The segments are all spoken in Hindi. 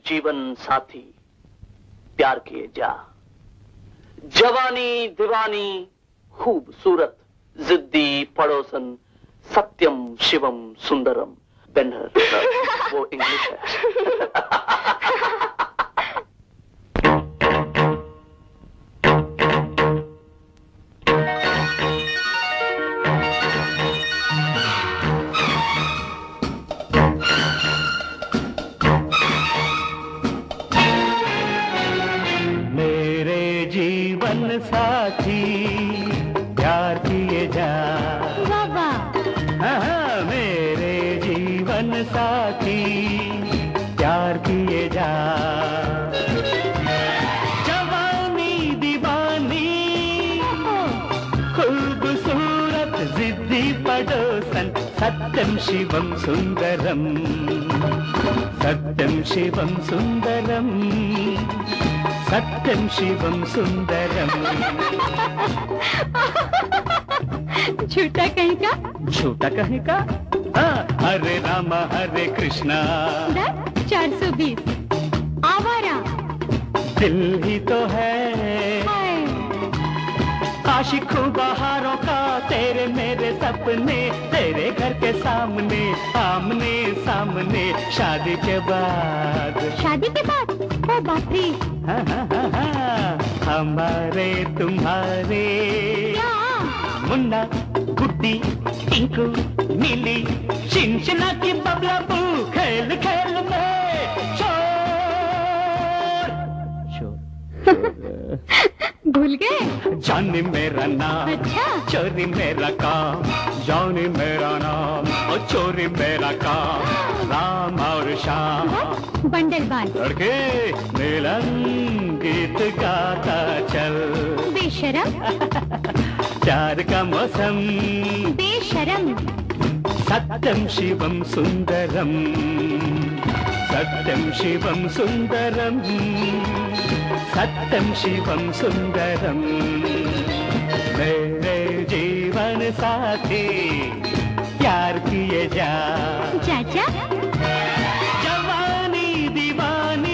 जीवन साथी प्यार किए जा। जवानी दीवानी खूबसूरत जिद्दी पड़ोसन सत्यम शिवम सुंदरम बेनहर। वो इंग्लिश है। साथी प्यार किए जा। बाबा हाँ, मेरे जीवन साथी प्यार किए जा। जवानी दीवानी खूबसूरत जिद्दी पड़ोसन सत्यम शिवम सुंदरम सत्यम शिवम सुंदरम सत्यम शिवम सुंदरम। झूठा कहीं का? झूठा कहीं का? हाँ, हरे रामा हरे कृष्णा 420 आवारा दिल ही तो है आशिक बहारों का तेरे मेरे सपने तेरे घर के सामने आमने सामने शादी के बाद। शादी के बाद? ओ बाप रे। हाँ, हाँ, हाँ, हाँ, हमारे तुम्हारे मुन्ना गुड्डी टिंकू नीली चिंचना की बबला बू खेल खेल में शोर भूल गए? जानी मेरा नाम अच्छा। चोरी मेरा काम जानी मेरा नाम और चोरी मेरा काम राम और श्याम बंडल बाल लड़के मिलन गीत गाता चल बेशरम प्यार का मौसम बेशरम सत्यम शिवम सुंदरम सत्यम शिवम सुंदरम सत्यम शिवम सुंदरम। मेरे जीवन साथी प्यार किए जा। चाचा जवानी दीवानी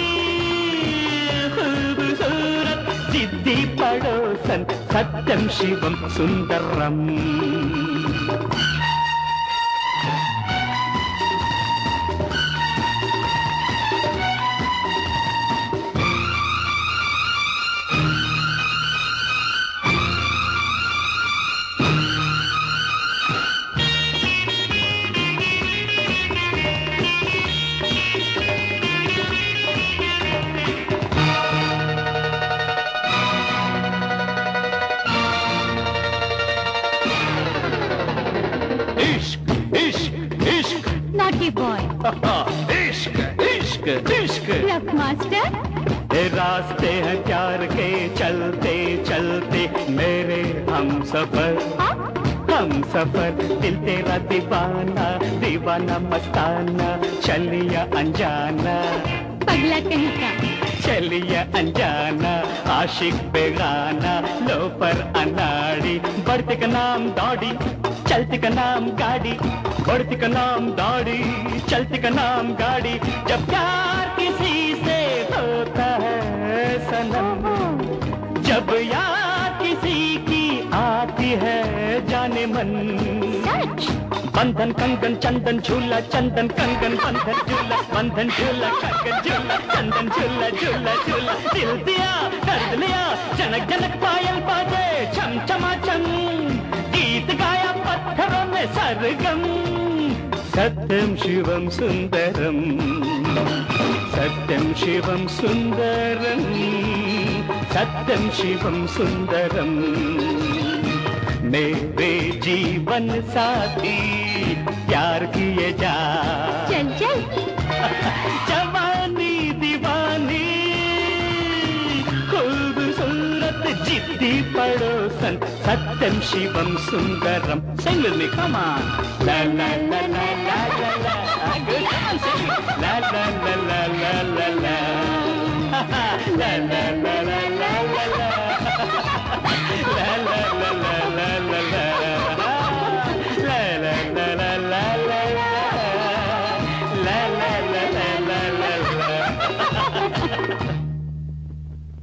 खूबसूरत जिद्दी पड़ोसन सत्यम शिवम सुंदरम। नॉटी बॉय इश्क इश्क इश्क लव मास्टर रास्ते हैं प्यार के चलते चलते मेरे हम सफर दिल तेरा दीवाना दीवाना मस्ताना चलिया अनजाना पगला कहीं का चलिया अनजाना आशिक बेगाना लो पर अनाड़ी बढ़ते का नाम दौड़ी चलती का नाम गाड़ी बढ़ती का नाम दौड़ी चलती का नाम गाड़ी जब प्यार किसी से होता है सनम जब याद किसी की आती है जाने मन सच बंधन कंगन चंदन झूला चंदन कंगन बंधन झूला कंगन झूला चंदन झूला झूला झूला दिल दिया दर्द लिया जनक जनक पायल बाजे छम छमा छम गीत गाया पत्थरों में सरगम सत्यम शिवम सुंदरम सत्यम शिवम सुंदरम सत्यम शिवम सुंदरम। मेरे जीवन साथी प्यार किए जा। चल चल जवानी दीवानी Khoobsurat Ziddi Padosan Satyam Shivam Sundaram. Sing with me, come on. La la la la la la la. Good, come on, sing. La la